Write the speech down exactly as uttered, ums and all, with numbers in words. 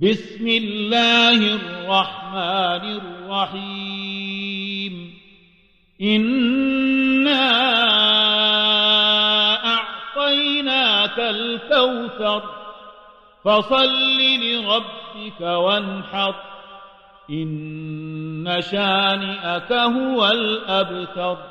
بسم الله الرحمن الرحيم إنا أعطيناك الكوثر فصل لربك وانحر إن شانئك هو الأبتر.